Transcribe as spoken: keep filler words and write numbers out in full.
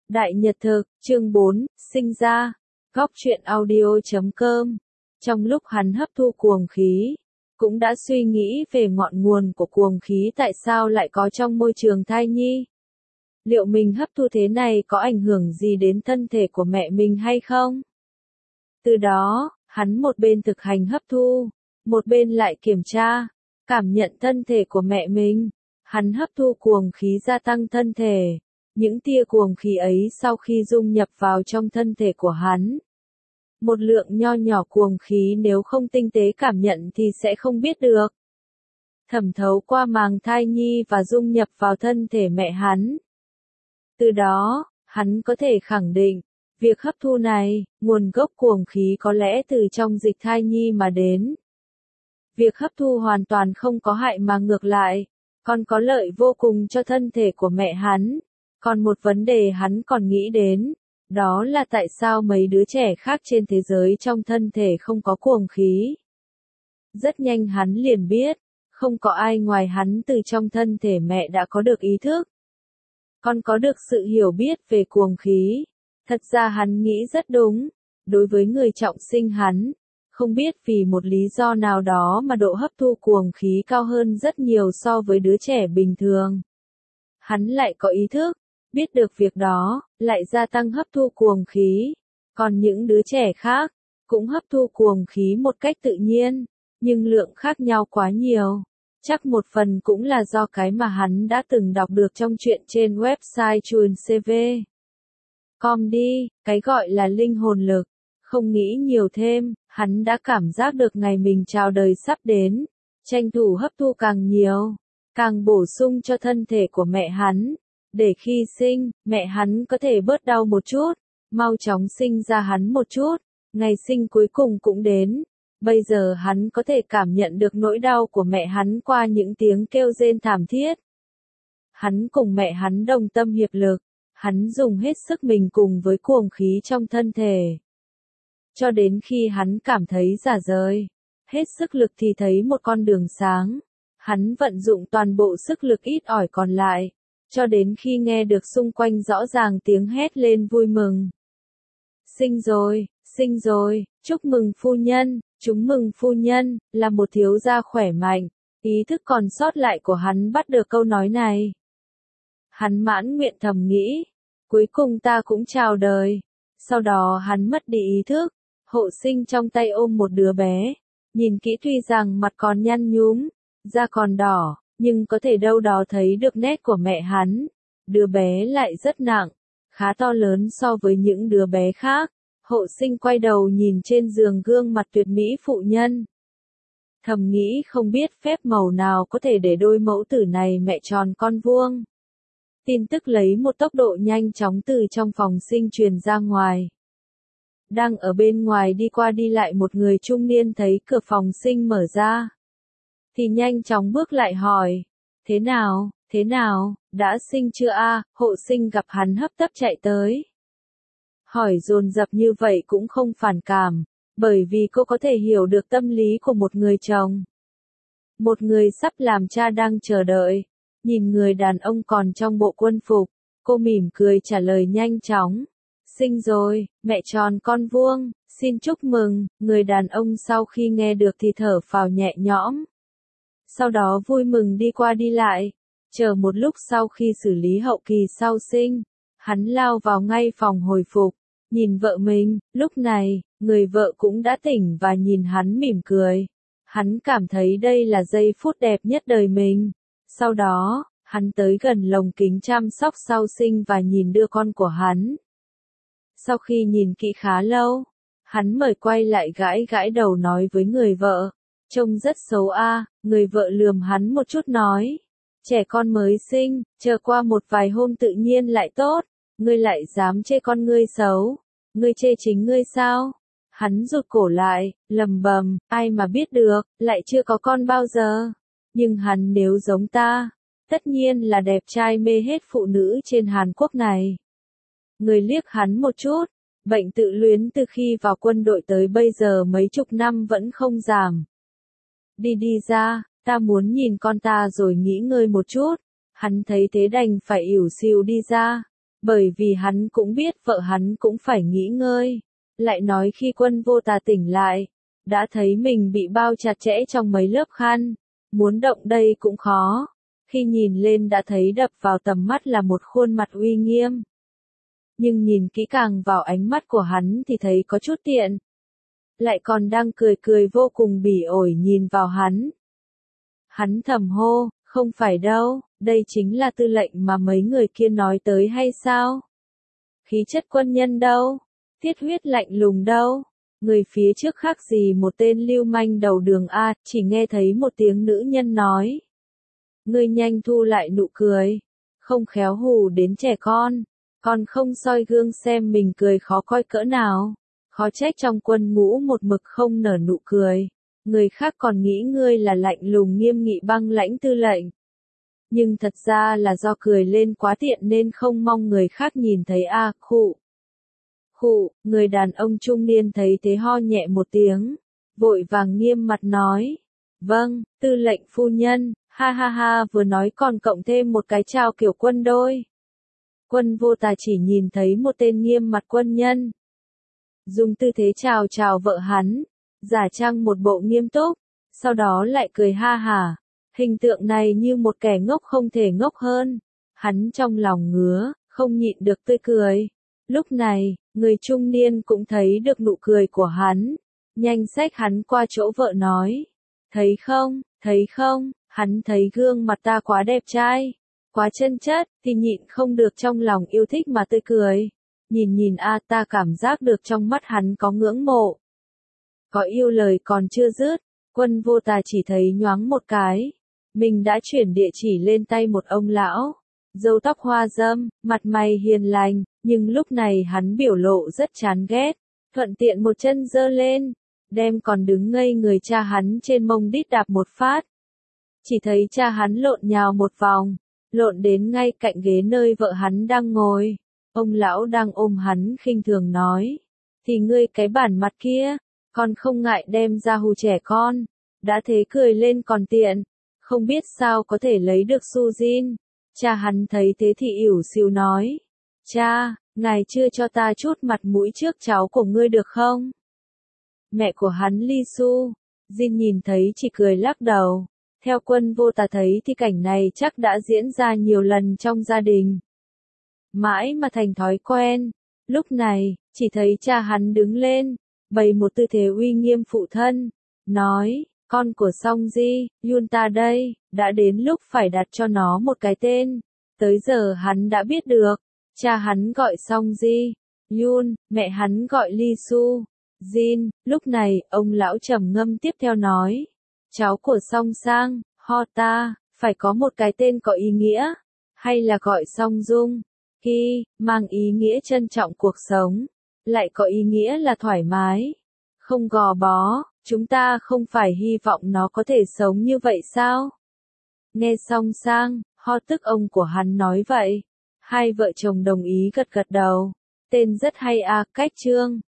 Đại Nhật Thực, chương bốn, sinh ra. Góc truyện audio chấm com. Trong lúc hắn hấp thu cuồng khí, cũng đã suy nghĩ về ngọn nguồn của cuồng khí tại sao lại có trong môi trường thai nhi. Liệu mình hấp thu thế này có ảnh hưởng gì đến thân thể của mẹ mình hay không? Từ đó, hắn một bên thực hành hấp thu, một bên lại kiểm tra, cảm nhận thân thể của mẹ mình. Hắn hấp thu cuồng khí gia tăng thân thể. Những tia cuồng khí ấy sau khi dung nhập vào trong thân thể của hắn. Một lượng nho nhỏ cuồng khí nếu không tinh tế cảm nhận thì sẽ không biết được. Thẩm thấu qua màng thai nhi và dung nhập vào thân thể mẹ hắn. Từ đó, hắn có thể khẳng định, việc hấp thu này, nguồn gốc cuồng khí có lẽ từ trong dịch thai nhi mà đến. Việc hấp thu hoàn toàn không có hại mà ngược lại, còn có lợi vô cùng cho thân thể của mẹ hắn. Còn một vấn đề hắn còn nghĩ đến, đó là tại sao mấy đứa trẻ khác trên thế giới trong thân thể không có cuồng khí. Rất nhanh hắn liền biết, không có ai ngoài hắn từ trong thân thể mẹ đã có được ý thức. Còn có được sự hiểu biết về cuồng khí. Thật ra hắn nghĩ rất đúng, đối với người trọng sinh hắn, không biết vì một lý do nào đó mà độ hấp thu cuồng khí cao hơn rất nhiều so với đứa trẻ bình thường. Hắn lại có ý thức. Biết được việc đó, lại gia tăng hấp thu cuồng khí. Còn những đứa trẻ khác, cũng hấp thu cuồng khí một cách tự nhiên, nhưng lượng khác nhau quá nhiều. Chắc một phần cũng là do cái mà hắn đã từng đọc được trong truyện trên website chuồn xê vê chấm com đi, cái gọi là linh hồn lực. Không nghĩ nhiều thêm, hắn đã cảm giác được ngày mình chào đời sắp đến. Tranh thủ hấp thu càng nhiều, càng bổ sung cho thân thể của mẹ hắn. Để khi sinh, mẹ hắn có thể bớt đau một chút, mau chóng sinh ra hắn một chút, ngày sinh cuối cùng cũng đến. Bây giờ hắn có thể cảm nhận được nỗi đau của mẹ hắn qua những tiếng kêu rên thảm thiết. Hắn cùng mẹ hắn đồng tâm hiệp lực, hắn dùng hết sức mình cùng với cuồng khí trong thân thể. Cho đến khi hắn cảm thấy rã rời, hết sức lực thì thấy một con đường sáng. Hắn vận dụng toàn bộ sức lực ít ỏi còn lại. Cho đến khi nghe được xung quanh rõ ràng tiếng hét lên vui mừng. Sinh rồi, sinh rồi, chúc mừng phu nhân, chúng mừng phu nhân, là một thiếu gia khỏe mạnh. Ý thức còn sót lại của hắn bắt được câu nói này. Hắn mãn nguyện thầm nghĩ, cuối cùng ta cũng chào đời. Sau đó hắn mất đi ý thức, hộ sinh trong tay ôm một đứa bé. Nhìn kỹ tuy rằng mặt còn nhăn nhúm, da còn đỏ. Nhưng có thể đâu đó thấy được nét của mẹ hắn. Đứa bé lại rất nặng, khá to lớn so với những đứa bé khác. Hộ sinh quay đầu nhìn trên giường gương mặt tuyệt mỹ phụ nhân. Thầm nghĩ không biết phép màu nào có thể để đôi mẫu tử này mẹ tròn con vuông. Tin tức lấy một tốc độ nhanh chóng từ trong phòng sinh truyền ra ngoài. Đang ở bên ngoài đi qua đi lại một người trung niên thấy cửa phòng sinh mở ra. Thì nhanh chóng bước lại hỏi, thế nào, thế nào, đã sinh chưa a? Hộ sinh gặp hắn hấp tấp chạy tới. Hỏi dồn dập như vậy cũng không phản cảm, bởi vì cô có thể hiểu được tâm lý của một người chồng. Một người sắp làm cha đang chờ đợi, nhìn người đàn ông còn trong bộ quân phục, cô mỉm cười trả lời nhanh chóng. Sinh rồi, mẹ tròn con vuông, xin chúc mừng. Người đàn ông sau khi nghe được thì thở phào nhẹ nhõm. Sau đó vui mừng đi qua đi lại, chờ một lúc sau khi xử lý hậu kỳ sau sinh, hắn lao vào ngay phòng hồi phục, nhìn vợ mình, lúc này, người vợ cũng đã tỉnh và nhìn hắn mỉm cười. Hắn cảm thấy đây là giây phút đẹp nhất đời mình. Sau đó, hắn tới gần lồng kính chăm sóc sau sinh và nhìn đứa con của hắn. Sau khi nhìn kỹ khá lâu, hắn mời quay lại gãi gãi đầu nói với người vợ. Trông rất xấu a, người vợ lườm hắn một chút nói. Trẻ con mới sinh, chờ qua một vài hôm tự nhiên lại tốt, ngươi lại dám chê con ngươi xấu. Ngươi chê chính ngươi sao? Hắn rụt cổ lại, lầm bầm, ai mà biết được, lại chưa có con bao giờ. Nhưng hắn nếu giống ta, tất nhiên là đẹp trai mê hết phụ nữ trên Hàn Quốc này. Người liếc hắn một chút, bệnh tự luyến từ khi vào quân đội tới bây giờ mấy chục năm vẫn không giảm. Đi đi ra, ta muốn nhìn con ta rồi nghỉ ngơi một chút. Hắn thấy thế đành phải ỉu xìu đi ra. Bởi vì hắn cũng biết vợ hắn cũng phải nghỉ ngơi. Lại nói khi Quân Vô Tà tỉnh lại, đã thấy mình bị bao chặt chẽ trong mấy lớp khăn, muốn động đây cũng khó. Khi nhìn lên đã thấy đập vào tầm mắt là một khuôn mặt uy nghiêm. Nhưng nhìn kỹ càng vào ánh mắt của hắn thì thấy có chút tiện. Lại còn đang cười cười vô cùng bỉ ổi nhìn vào hắn. Hắn thầm hô, không phải đâu, đây chính là tư lệnh mà mấy người kia nói tới hay sao? Khí chất quân nhân đâu? Thiết huyết lạnh lùng đâu? Người phía trước khác gì một tên lưu manh đầu đường A, chỉ nghe thấy một tiếng nữ nhân nói. Ngươi nhanh thu lại nụ cười, không khéo hù đến trẻ con, còn không soi gương xem mình cười khó coi cỡ nào. Khó trách trong quân ngũ một mực không nở nụ cười, người khác còn nghĩ ngươi là lạnh lùng nghiêm nghị băng lãnh tư lệnh. Nhưng thật ra là do cười lên quá tiện nên không mong người khác nhìn thấy a à, khụ. Khụ, người đàn ông trung niên thấy thế ho nhẹ một tiếng, vội vàng nghiêm mặt nói. Vâng, tư lệnh phu nhân, ha ha ha vừa nói còn cộng thêm một cái chào kiểu quân đôi. Quân Vô Tà chỉ nhìn thấy một tên nghiêm mặt quân nhân. Dùng tư thế chào chào vợ hắn, giả trang một bộ nghiêm túc, sau đó lại cười ha hả. Hình tượng này như một kẻ ngốc không thể ngốc hơn. Hắn trong lòng ngứa, không nhịn được tươi cười. Lúc này, người trung niên cũng thấy được nụ cười của hắn. Nhanh xách hắn qua chỗ vợ nói. Thấy không, thấy không, hắn thấy gương mặt ta quá đẹp trai, quá chân chất, thì nhịn không được trong lòng yêu thích mà tươi cười. Nhìn nhìn a ta cảm giác được trong mắt hắn có ngưỡng mộ. Có yêu lời còn chưa dứt, Quân Vô Tà chỉ thấy nhoáng một cái. Mình đã chuyển địa chỉ lên tay một ông lão, râu tóc hoa râm, mặt mày hiền lành, nhưng lúc này hắn biểu lộ rất chán ghét, thuận tiện một chân giơ lên, đem còn đứng ngây người cha hắn trên mông đít đạp một phát. Chỉ thấy cha hắn lộn nhào một vòng, lộn đến ngay cạnh ghế nơi vợ hắn đang ngồi. Ông lão đang ôm hắn khinh thường nói, thì ngươi cái bản mặt kia, còn không ngại đem ra hù trẻ con, đã thế cười lên còn tiện. Không biết sao có thể lấy được xu zin. Cha hắn thấy thế thì ỉu xìu nói. Cha, ngài chưa cho ta chút mặt mũi trước cháu của ngươi được không? Mẹ của hắn Li Su, Jin nhìn thấy chỉ cười lắc đầu. Theo Quân Vô Tà thấy thì cảnh này chắc đã diễn ra nhiều lần trong gia đình. Mãi mà thành thói quen. Lúc này, chỉ thấy cha hắn đứng lên, bày một tư thế uy nghiêm phụ thân, nói. Con của Song Ji, Yun ta đây, đã đến lúc phải đặt cho nó một cái tên. Tới giờ hắn đã biết được, cha hắn gọi Song Ji, Yun, mẹ hắn gọi Li Su, Jin. Lúc này, ông lão trầm ngâm tiếp theo nói, cháu của Song Sang, Ho ta, phải có một cái tên có ý nghĩa, hay là gọi Song Dung, Ki, mang ý nghĩa trân trọng cuộc sống, lại có ý nghĩa là thoải mái, không gò bó. Chúng ta không phải hy vọng nó có thể sống như vậy sao? Nghe xong Sang, Ho tức ông của hắn nói vậy. Hai vợ chồng đồng ý gật gật đầu. Tên rất hay à, cách chương.